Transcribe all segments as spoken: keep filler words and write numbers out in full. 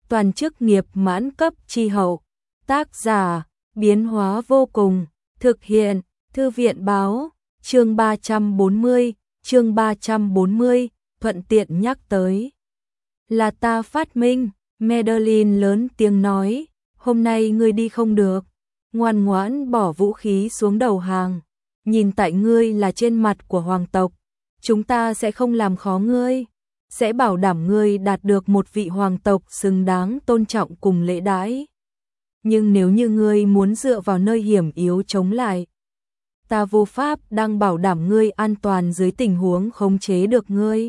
toàn chức nghiệp mãn cấp chi hậu. Tác giả, biến hóa vô cùng, thực hiện, thư viện báo, chương ba trăm bốn mươi, chương ba trăm bốn mươi, thuận tiện nhắc tới. Là ta phát minh, Madeline lớn tiếng nói, hôm nay ngươi đi không được, ngoan ngoãn bỏ vũ khí xuống đầu hàng, nhìn tại ngươi là trên mặt của hoàng tộc, chúng ta sẽ không làm khó ngươi, sẽ bảo đảm ngươi đạt được một vị hoàng tộc xứng đáng tôn trọng cùng lễ đãi. Nhưng nếu như ngươi muốn dựa vào nơi hiểm yếu chống lại, ta vô pháp đang bảo đảm ngươi an toàn dưới tình huống khống chế được ngươi.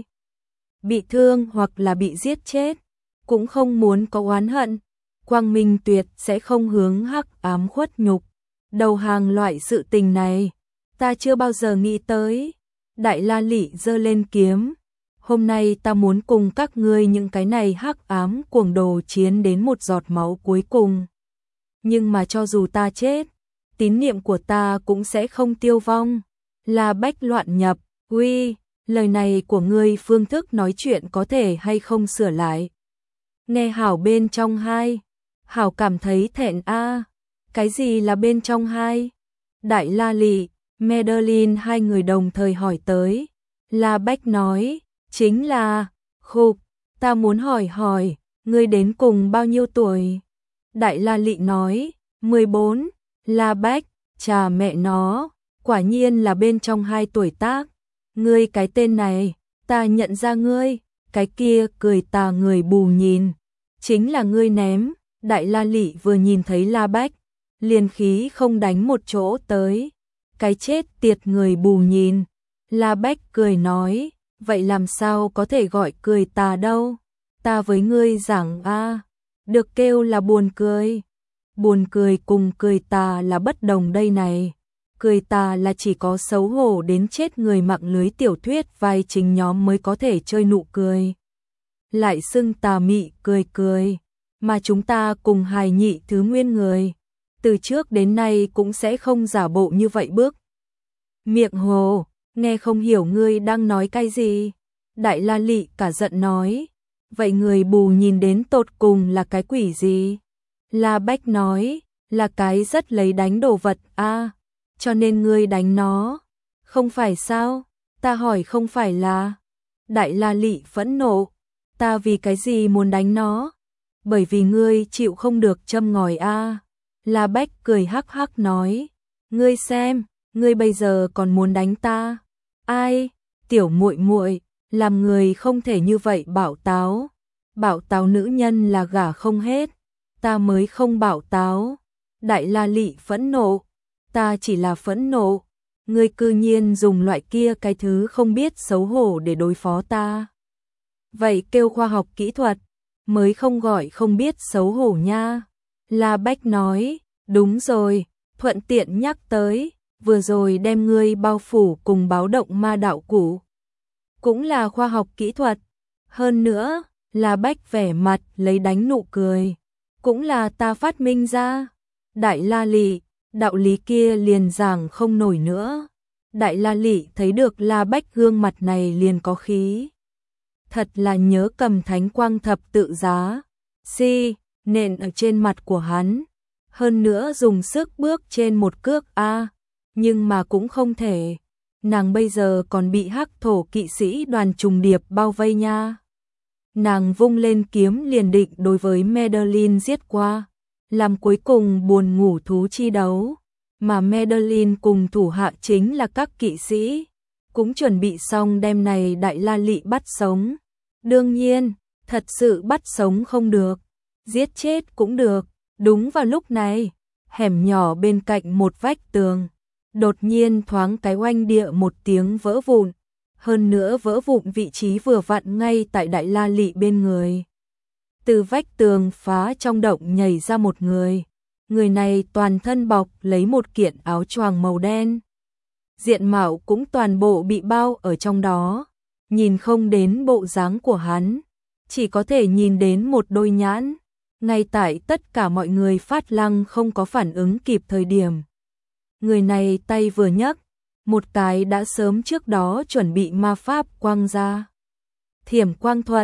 Bị thương hoặc là bị giết chết, cũng không muốn có oán hận, Quang Minh tuyệt sẽ không hướng hắc ám khuất nhục. Đầu hàng loại sự tình này, ta chưa bao giờ nghĩ tới. Đại La Lị giơ lên kiếm, hôm nay ta muốn cùng các ngươi những cái này hắc ám cuồng đồ chiến đến một giọt máu cuối cùng. Nhưng mà cho dù ta chết, tín niệm của ta cũng sẽ không tiêu vong. La Bách loạn nhập, uy, lời này của ngươi phương thức nói chuyện có thể hay không sửa lại. Nghe Hảo bên trong hai, Hảo cảm thấy thẹn a. Cái gì là bên trong hai? Đại La Lị, Madeline hai người đồng thời hỏi tới. La Bách nói, chính là, khục, ta muốn hỏi hỏi, ngươi đến cùng bao nhiêu tuổi? Đại La Lị nói, mười bốn, La Bách, chà mẹ nó, quả nhiên là bên trong hai tuổi tác. Ngươi cái tên này, ta nhận ra ngươi, cái kia cười tà người bù nhìn, chính là ngươi ném. Đại La Lị vừa nhìn thấy La Bách, liền khí không đánh một chỗ tới. Cái chết tiệt người bù nhìn. La Bách cười nói, vậy làm sao có thể gọi cười tà đâu? Ta với ngươi giảng a, được kêu là buồn cười. Buồn cười cùng cười tà là bất đồng đây này. Cười tà là chỉ có xấu hổ đến chết người mạng lưới tiểu thuyết vai chính nhóm mới có thể chơi nụ cười. Lại xưng tà mị cười cười, mà chúng ta cùng hài nhị thứ nguyên người, từ trước đến nay cũng sẽ không giả bộ như vậy bước. Miệng hồ, nghe không hiểu ngươi đang nói cái gì. Đại La Lị cả giận nói, vậy người bù nhìn đến tột cùng là cái quỷ gì? La Bách nói, là cái rất lấy đánh đồ vật a, cho nên ngươi đánh nó. Không phải sao? Ta hỏi không phải là. Đại La Lị phẫn nộ, ta vì cái gì muốn đánh nó? Bởi vì ngươi chịu không được châm ngòi a. La Bách cười hắc hắc nói, ngươi xem, ngươi bây giờ còn muốn đánh ta. Ai? Tiểu muội muội, làm người không thể như vậy bảo táo. Bảo táo nữ nhân là gả không hết, ta mới không bảo táo. Đại La Lị phẫn nộ, ta chỉ là phẫn nộ, ngươi cư nhiên dùng loại kia cái thứ không biết xấu hổ để đối phó ta. Vậy kêu khoa học kỹ thuật, mới không gọi không biết xấu hổ nha. La Bách nói, đúng rồi, thuận tiện nhắc tới, vừa rồi đem ngươi bao phủ cùng báo động ma đạo cũ. Cũng là khoa học kỹ thuật, hơn nữa, La Bách vẻ mặt lấy đánh nụ cười, cũng là ta phát minh ra. Đại La Lị, đạo lý kia liền giảng không nổi nữa. Đại La Lị thấy được La Bách gương mặt này liền có khí. Thật là nhớ cầm thánh quang thập tự giá, si, nện ở trên mặt của hắn. Hơn nữa dùng sức bước trên một cước a, nhưng mà cũng không thể. Nàng bây giờ còn bị hắc thổ kỵ sĩ đoàn trùng điệp bao vây nha. Nàng vung lên kiếm liền định đối với Madeline giết qua, làm cuối cùng buồn ngủ thú chi đấu. Mà Madeline cùng thủ hạ chính là các kỵ sĩ, cũng chuẩn bị xong đem này Đại La Lị bắt sống. Đương nhiên, thật sự bắt sống không được, giết chết cũng được. Đúng vào lúc này, hẻm nhỏ bên cạnh một vách tường, đột nhiên thoáng cái oanh địa một tiếng vỡ vụn, hơn nữa vỡ vụn vị trí vừa vặn ngay tại Đại La Lị bên người. Từ vách tường phá trong động nhảy ra một người, người này toàn thân bọc lấy một kiện áo choàng màu đen. Diện mạo cũng toàn bộ bị bao ở trong đó, nhìn không đến bộ dáng của hắn, chỉ có thể nhìn đến một đôi nhãn. Ngay tại tất cả mọi người phát lăng không có phản ứng kịp thời điểm, người này tay vừa nhấc, một cái đã sớm trước đó chuẩn bị ma pháp quang ra. Thiểm quang thuật,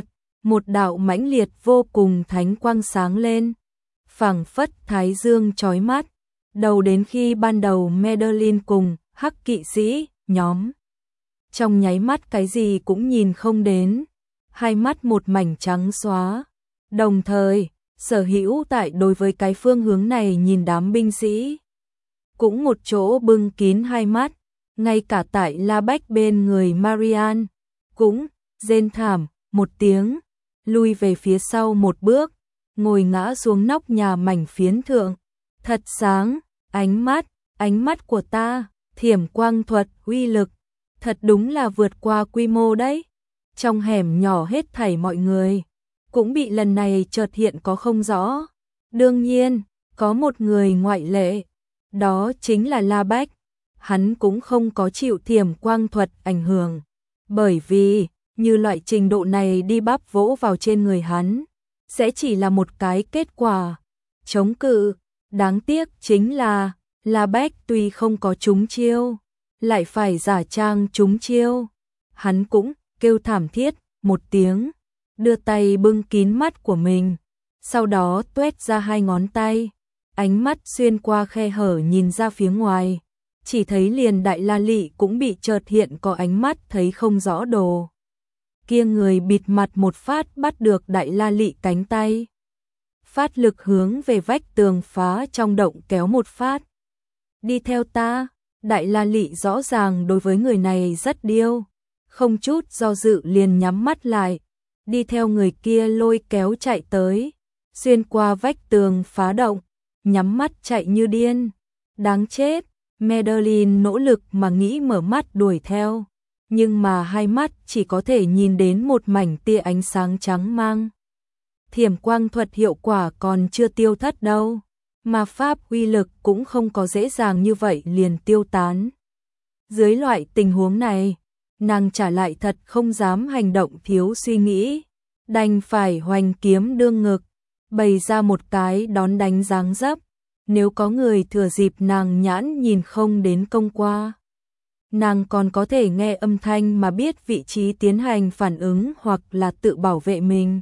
một đạo mãnh liệt vô cùng thánh quang sáng lên, phảng phất thái dương chói mắt, đầu đến khi ban đầu Madeline cùng hắc kỵ sĩ nhóm trong nháy mắt cái gì cũng nhìn không đến, hai mắt một mảnh trắng xóa. Đồng thời, sở hữu tại đối với cái phương hướng này nhìn đám binh sĩ cũng một chỗ bưng kín hai mắt, ngay cả tại La Bách bên người Marian cũng rên thảm một tiếng, lui về phía sau một bước, ngồi ngã xuống nóc nhà mảnh phiến thượng. Thật sáng, ánh mắt, ánh mắt của ta, thiểm quang thuật uy lực, thật đúng là vượt qua quy mô đấy. Trong hẻm nhỏ hết thảy mọi người cũng bị lần này chợt hiện có không rõ. Đương nhiên, có một người ngoại lệ, đó chính là La Bách. Hắn cũng không có chịu thiểm quang thuật ảnh hưởng, bởi vì như loại trình độ này đi bắp vỗ vào trên người hắn sẽ chỉ là một cái kết quả chống cự. Đáng tiếc chính là La Bách tuy không có trúng chiêu, lại phải giả trang trúng chiêu. Hắn cũng kêu thảm thiết một tiếng, đưa tay bưng kín mắt của mình, sau đó tuét ra hai ngón tay, ánh mắt xuyên qua khe hở nhìn ra phía ngoài, chỉ thấy liền Đại La Lị cũng bị chợt hiện có ánh mắt thấy không rõ đồ. Kia người bịt mặt một phát bắt được Đại La Lị cánh tay, phát lực hướng về vách tường phá trong động kéo một phát. Đi theo ta. Đại La Lị rõ ràng đối với người này rất điêu, không chút do dự liền nhắm mắt lại, đi theo người kia lôi kéo chạy tới, xuyên qua vách tường phá động, nhắm mắt chạy như điên. Đáng chết, Madeline nỗ lực mà nghĩ mở mắt đuổi theo, nhưng mà hai mắt chỉ có thể nhìn đến một mảnh tia ánh sáng trắng mang. Thiểm quang thuật hiệu quả còn chưa tiêu thất đâu, mà pháp uy lực cũng không có dễ dàng như vậy liền tiêu tán. Dưới loại tình huống này, nàng trả lại thật không dám hành động thiếu suy nghĩ, đành phải hoành kiếm đương ngực, bày ra một cái đón đánh dáng dấp. Nếu có người thừa dịp nàng nhãn nhìn không đến công qua, nàng còn có thể nghe âm thanh mà biết vị trí tiến hành phản ứng hoặc là tự bảo vệ mình.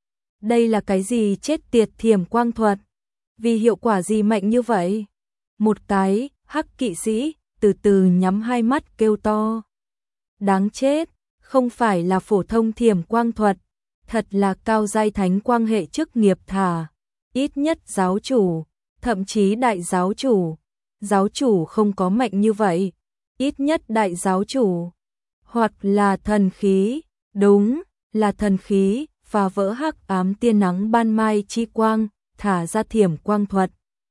Đây là cái gì chết tiệt thiểm quang thuật? Vì hiệu quả gì mạnh như vậy? Một cái hắc kỵ sĩ từ từ nhắm hai mắt kêu to. Đáng chết, không phải là phổ thông thiểm quang thuật, thật là cao giai thánh quang hệ chức nghiệp thả. Ít nhất giáo chủ, thậm chí đại giáo chủ, giáo chủ không có mạnh như vậy. Ít nhất đại giáo chủ, hoặc là thần khí, đúng, là thần khí, phá vỡ hắc ám tia nắng ban mai chi quang, thả ra thiểm quang thuật.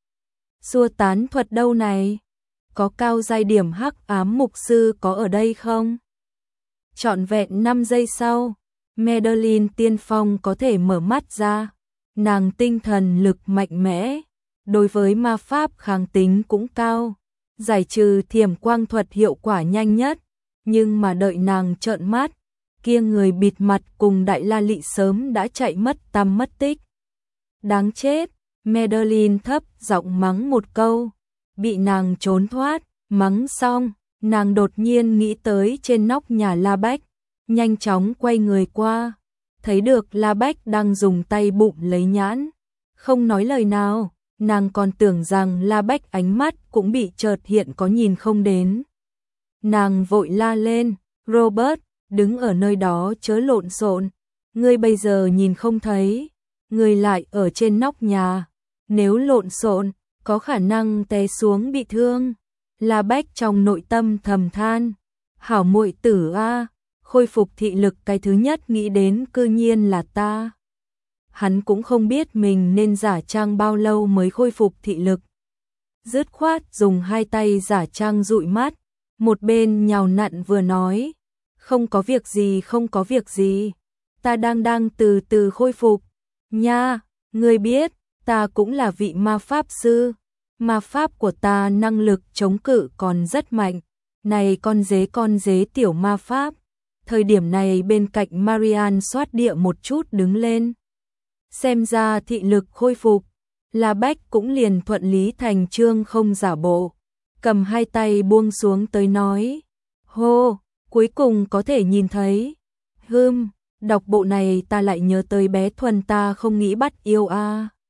Xua tán thuật đâu này? Có cao giai điểm hắc ám mục sư có ở đây không? Trọn vẹn năm giây sau, Madeline tiên phong có thể mở mắt ra, nàng tinh thần lực mạnh mẽ, đối với ma pháp kháng tính cũng cao, giải trừ thiểm quang thuật hiệu quả nhanh nhất, nhưng mà đợi nàng trợn mắt, kia người bịt mặt cùng Đại La Lị sớm đã chạy mất tăm mất tích. Đáng chết, Madeline thấp giọng mắng một câu, bị nàng trốn thoát, mắng xong, nàng đột nhiên nghĩ tới trên nóc nhà La Bách, nhanh chóng quay người qua, thấy được La Bách đang dùng tay bụng lấy nhãn, không nói lời nào, nàng còn tưởng rằng La Bách ánh mắt cũng bị chợt hiện có nhìn không đến. Nàng vội la lên, Robert, đứng ở nơi đó chớ lộn xộn, ngươi bây giờ nhìn không thấy, ngươi lại ở trên nóc nhà, nếu lộn xộn, có khả năng té xuống bị thương. La Bách trong nội tâm thầm than, hảo muội tử a, khôi phục thị lực cái thứ nhất nghĩ đến cư nhiên là ta. Hắn cũng không biết mình nên giả trang bao lâu mới khôi phục thị lực. Dứt khoát dùng hai tay giả trang dụi mắt, một bên nhào nặn vừa nói, không có việc gì không có việc gì, ta đang đang từ từ khôi phục. Nha, ngươi biết, ta cũng là vị ma pháp sư, ma pháp của ta năng lực chống cự còn rất mạnh, này con dế con dế tiểu ma pháp. Thời điểm này bên cạnh Marian xoát địa một chút đứng lên. Xem ra thị lực khôi phục, La Bách cũng liền thuận lý thành chương không giả bộ, cầm hai tay buông xuống tới nói, hô, cuối cùng có thể nhìn thấy. Hừm, Đọc bộ này ta lại nhớ tới bé Thuần ta không nghĩ bắt yêu a.